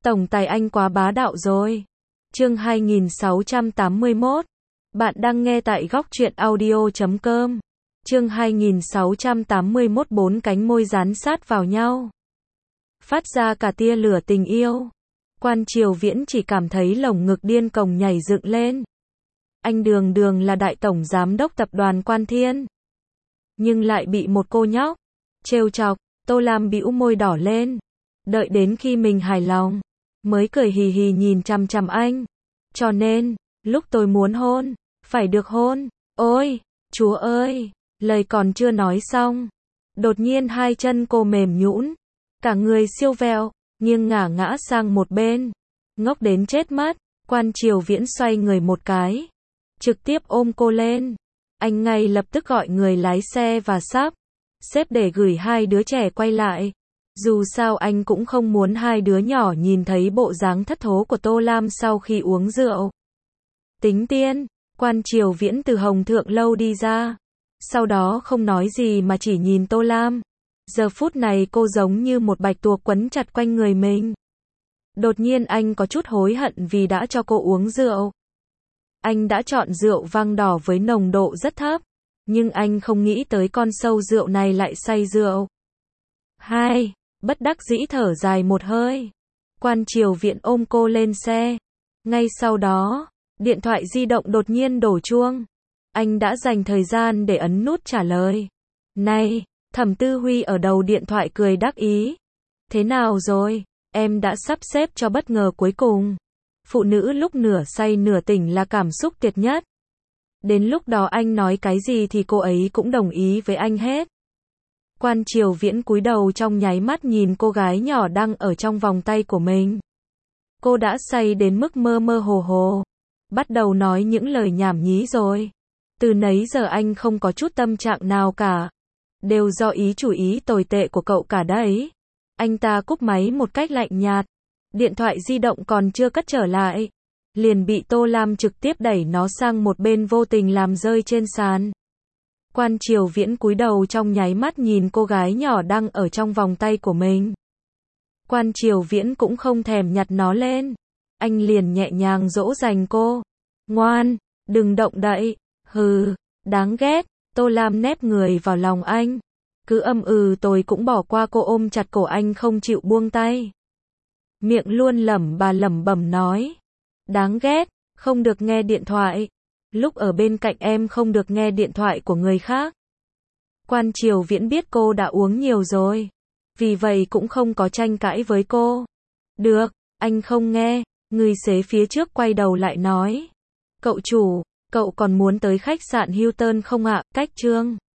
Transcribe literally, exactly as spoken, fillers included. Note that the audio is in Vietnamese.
Tổng tài anh quá bá đạo rồi. Chương hai nghìn sáu trăm tám mươi mốt. Bạn đang nghe tại góc truyện audio chấm com. Chương hai nghìn sáu trăm tám mươi mốt. Bốn cánh môi dán sát vào nhau, phát ra cả tia lửa tình yêu. Quan Triều Viễn chỉ cảm thấy lồng ngực điên cuồng nhảy dựng lên. Anh đường đường là đại tổng giám đốc tập đoàn Quan Thiên, nhưng lại bị một cô nhóc trêu chọc. Tô Lam bĩu môi đỏ lên, đợi đến khi mình hài lòng mới cười hì hì nhìn chằm chằm anh. Cho nên, lúc tôi muốn hôn, phải được hôn. Ôi, Chúa ơi, lời còn chưa nói xong, đột nhiên hai chân cô mềm nhũn, cả người siêu vẹo, nghiêng ngả ngã sang một bên. Ngốc đến chết mất. Quan Triều Viễn xoay người một cái, trực tiếp ôm cô lên. Anh ngay lập tức gọi người lái xe và sắp xếp để gửi hai đứa trẻ quay lại. Dù sao anh cũng không muốn hai đứa nhỏ nhìn thấy bộ dáng thất thố của Tô Lam sau khi uống rượu. Tính tiên. Quan Triều Viễn từ Hồng Thượng Lâu đi ra, sau đó không nói gì mà chỉ nhìn Tô Lam. Giờ phút này cô giống như một bạch tuộc quấn chặt quanh người mình. Đột nhiên anh có chút hối hận vì đã cho cô uống rượu. Anh đã chọn rượu vang đỏ với nồng độ rất thấp, nhưng anh không nghĩ tới con sâu rượu này lại say rượu. Hai, bất đắc dĩ thở dài một hơi. Quan Triều Viễn ôm cô lên xe. Ngay sau đó, điện thoại di động đột nhiên đổ chuông. Anh đã dành thời gian để ấn nút trả lời. Này, Thẩm Tư Huy ở đầu điện thoại cười đắc ý. Thế nào rồi, em đã sắp xếp cho bất ngờ cuối cùng. Phụ nữ lúc nửa say nửa tỉnh là cảm xúc tuyệt nhất. Đến lúc đó anh nói cái gì thì cô ấy cũng đồng ý với anh hết. Quan Triều Viễn cúi đầu trong nháy mắt nhìn cô gái nhỏ đang ở trong vòng tay của mình. Cô đã say đến mức mơ mơ hồ hồ, bắt đầu nói những lời nhảm nhí rồi. Từ nấy giờ anh không có chút tâm trạng nào cả. Đều do ý chủ ý tồi tệ của cậu cả đấy. Anh ta cúp máy một cách lạnh nhạt. Điện thoại di động còn chưa cất trở lại, liền bị Tô Lam trực tiếp đẩy nó sang một bên, vô tình làm rơi trên sàn. Quan Triều Viễn cúi đầu trong nháy mắt nhìn cô gái nhỏ đang ở trong vòng tay của mình. Quan Triều Viễn cũng không thèm nhặt nó lên. Anh liền nhẹ nhàng dỗ dành cô. Ngoan, đừng động đậy. Hừ, đáng ghét. Tô Lam nép người vào lòng anh. Cứ âm ừ tôi cũng bỏ qua cô, ôm chặt cổ anh không chịu buông tay. Miệng luôn lẩm bà lẩm bẩm nói. Đáng ghét, không được nghe điện thoại. Lúc ở bên cạnh em không được nghe điện thoại của người khác. Quan Triều Viễn biết cô đã uống nhiều rồi, vì vậy cũng không có tranh cãi với cô. Được, anh không nghe. Người xế phía trước quay đầu lại nói. Cậu chủ, cậu còn muốn tới khách sạn Hilton không ạ? Cách Trương